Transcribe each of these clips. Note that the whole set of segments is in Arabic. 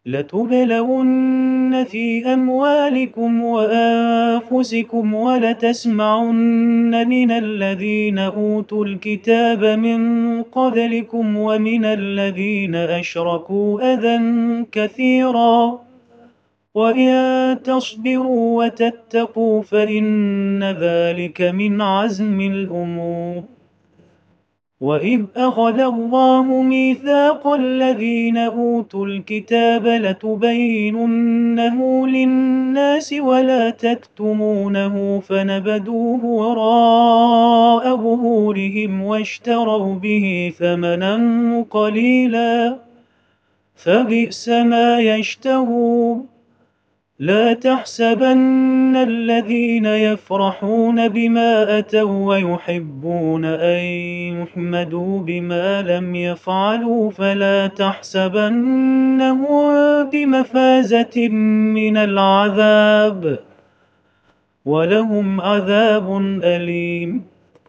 لتبلغن في أموالكم وأنفسكم ولتسمعن من الذين أوتوا الكتاب من قبلكم ومن الذين أشركوا أذى كثيرا وإن تصبروا وتتقوا فإن ذلك من عزم الأمور. وإذ أخذ الله ميثاق الذين أوتوا الكتاب لتبيننه للناس ولا تكتمونه فنبذوه وراء ظهورهم واشتروا به ثمنا قليلا فبئس ما يشترون. لا تحسبن الذين يفرحون بما أتوا ويحبون أن يحمدوا بما لم يفعلوا فلا تحسبنهم بمفازة من العذاب ولهم عذاب أليم.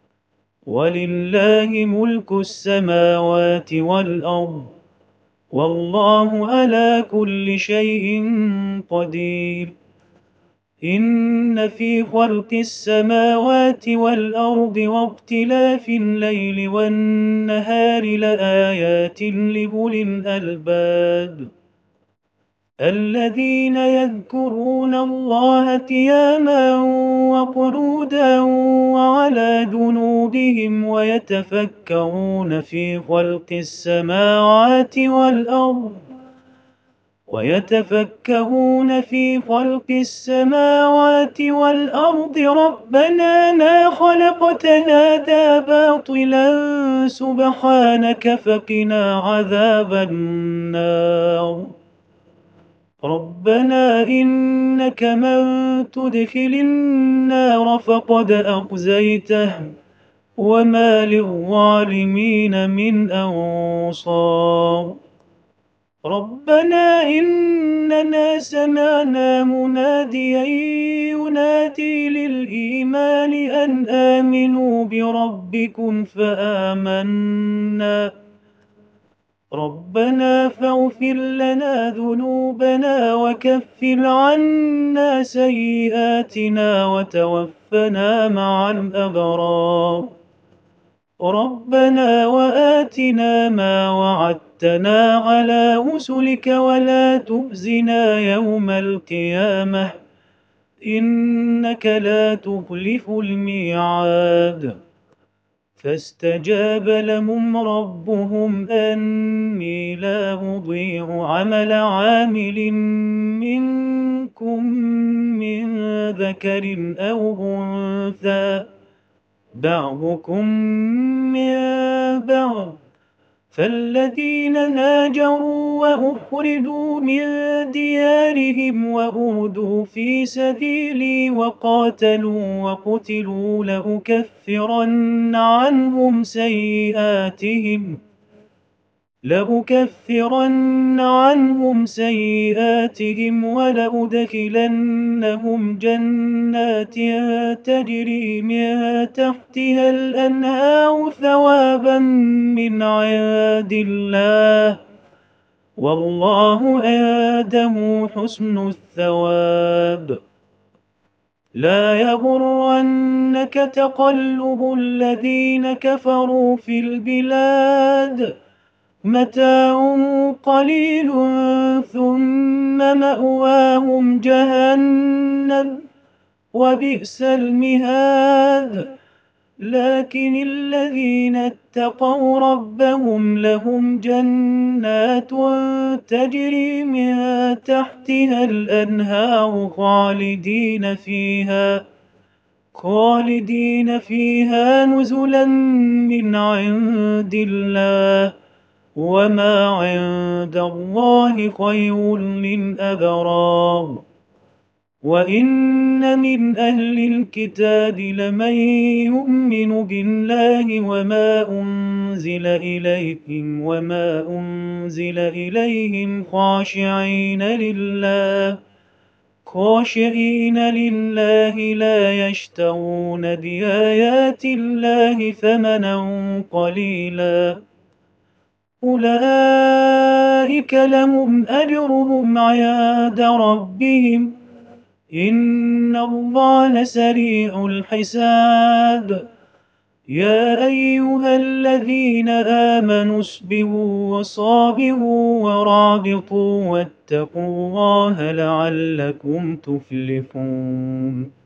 ولله ملك السماوات والأرض والله على كل شيء قدير. إن في خلق السماوات والأرض واختلاف الليل والنهار لآيات لأولي الألباب الذين يذكرون الله قياما وقعودا وعلى جنوبهم ويتفكرون في خلق السماوات والأرض ربنا ما خلقت هذا باطلا سبحانك فقنا عذاب النار. ربنا إنك من تدخل النار فقد أخزيته وما للظالمين من أنصار. ربنا إننا سمعنا مناديا ينادي للإيمان أن آمنوا بربكم فآمنا. ربنا فاغفر لنا ذنوبنا وكفر عنا سيئاتنا وتوفنا مع الأبرار. ربنا وآتنا ما وعدتنا على رسلك ولا تخزنا يوم القيامة إنك لا تخلف الميعاد. فاستجاب لهم ربهم أني لا أضيع عمل عامل منكم من ذكر أو أنثى بعضكم من بعض. فالذين هاجروا وأخرجوا من ديارهم وأوذوا في سبيلي وقاتلوا وقتلوا لأكفرن عنهم سيئاتهم ولأدخلنهم جنات تجري من تحتها الأنهار ثوابا من عند الله والله عنده حسن الثواب. لا يغرنك تقلب الذين كفروا في البلاد متاع قليل ثم مأواهم جهنم وبئس المهاد. لكن الذين اتقوا ربهم لهم جنات تجري من تحتها الأنهار خالدين فيها نزلا من عند الله وما عند الله خير للأبرار. وإن من أهل الكتاب لمن يؤمن بالله وما أنزل إليكم وما أنزل إليهم خاشعين لله لا يشترون بآيات الله ثمنا قليلا أولئك لهم أجرهم عند ربهم إن الله سريع الحساب يا أيها الذين آمنوا اصبروا وصابروا ورابطوا واتقوا الله لعلكم تفلحون